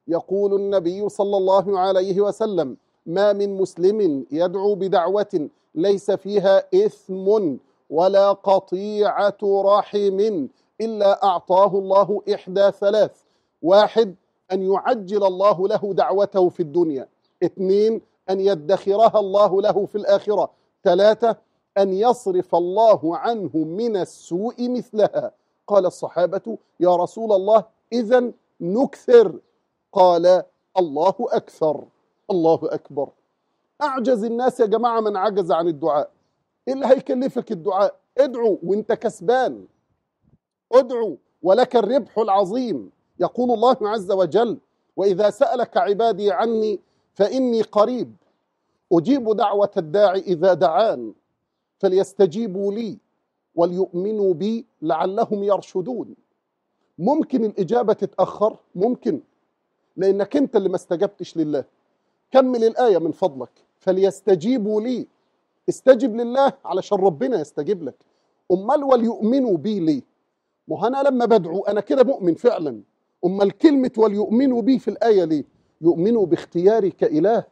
يقول النبي صلى الله عليه وسلم: ما من مسلم يدعو بدعوة ليس فيها إثم ولا قطيعة رحم إلا أعطاه الله إحدى ثلاث: واحد، أن يعجل الله له دعوته في الدنيا. اثنين، أن يدخرها الله له في الآخرة. ثلاثة، أن يصرف الله عنه من السوء مثلها. قال الصحابة: يا رسول الله، إذن نكثر؟ قال: الله أكثر. الله أكبر. أعجز الناس يا جماعة من عجز عن الدعاء. إيه اللي هيكلفك الدعاء؟ ادعو وانت كسبان، ادعو ولك الربح العظيم. يقول الله عز وجل: وإذا سألك عبادي عني فإني قريب أجيب دعوة الداعي إذا دعان فليستجيبوا لي وليؤمنوا بي لعلهم يرشدون. ممكن الإجابة تتأخر، ممكن، لأنك أنت اللي ما استجبتش لله. كمل الآية من فضلك: فليستجيبوا لي. استجب لله علشان ربنا يستجيب لك. أمال وليؤمنوا بي ليه؟ ما أنا لما بدعو أنا كده مؤمن فعلا. أمال كلمة وليؤمنوا بي في الآية ليه؟ يؤمنوا باختياري كإله.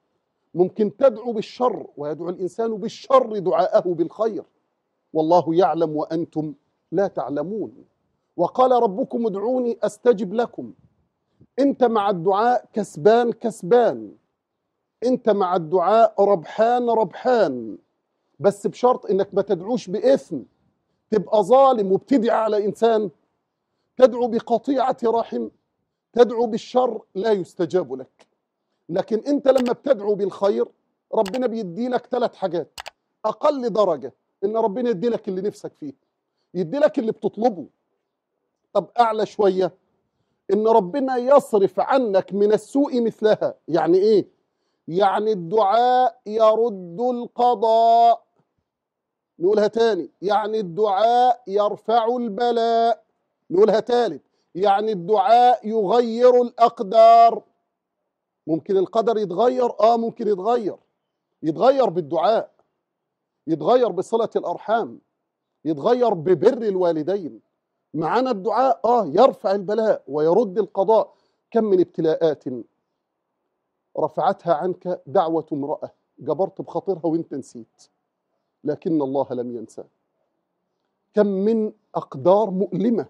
ممكن تدعو بالشر ويدعو الإنسان بالشر دعاءه بالخير، والله يعلم وأنتم لا تعلمون. وقال ربكم ادعوني أستجب لكم. أنت مع الدعاء كسبان كسبان، أنت مع الدعاء ربحان ربحان، بس بشرط إنك ما تدعوش بإثم، تبقى ظالم وبتدعي على إنسان، تدعو بقطيعة رحم، تدعو بالشر، لا يستجاب لك. لكن أنت لما بتدعو بالخير ربنا بيدي لك ثلاث حاجات. أقل درجة إن ربنا يدي لك اللي نفسك فيه، يدي لك اللي بتطلبه. طب أعلى شوية، إن ربنا يصرف عنك من السوء مثلها. يعني إيه؟ يعني الدعاء يرد القضاء. نقولها تاني: يعني الدعاء يرفع البلاء. نقولها تالت: يعني الدعاء يغير الأقدار. ممكن القدر يتغير؟ ممكن يتغير بالدعاء، يتغير بصلة الأرحام، يتغير ببر الوالدين. معانا الدعاء يرفع البلاء ويرد القضاء. كم من ابتلاءات رفعتها عنك دعوة امرأة جبرت بخاطرها وانت نسيت، لكن الله لم ينسى. كم من أقدار مؤلمة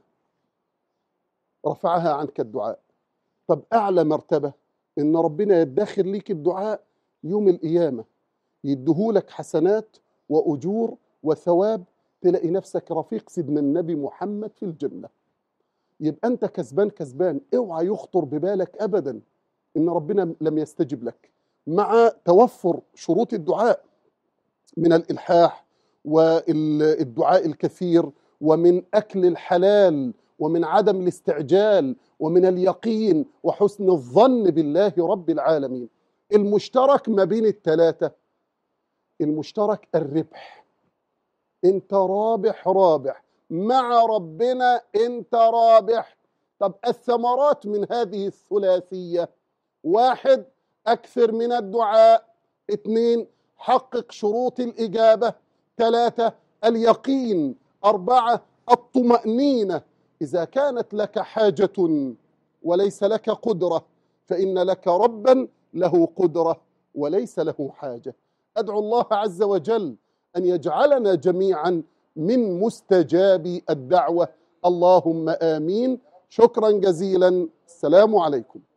رفعها عنك الدعاء. طب أعلى مرتبة إن ربنا يدخر ليك الدعاء يوم القيامة، يديهولك حسنات وأجور وثواب، تلاقي نفسك رفيق سيدنا النبي محمد في الجنة. يبقى أنت كسبان كسبان. اوعى يخطر ببالك أبدا إن ربنا لم يستجب لك، مع توفر شروط الدعاء من الإلحاح والدعاء الكثير، ومن أكل الحلال، ومن عدم الاستعجال، ومن اليقين وحسن الظن بالله رب العالمين. المشترك ما بين الثلاثة، المشترك الربح. انت رابح رابح مع ربنا، انت رابح. طب الثمرات من هذه الثلاثية: واحد، أكثر من الدعاء. اثنين، حقق شروط الإجابة. ثلاثة، اليقين. أربعة، الطمأنينة. إذا كانت لك حاجة وليس لك قدرة فإن لك ربا له قدرة وليس له حاجة. أدعو الله عز وجل أن يجعلنا جميعا من مستجابي الدعوة. اللهم آمين. شكرا جزيلا. السلام عليكم.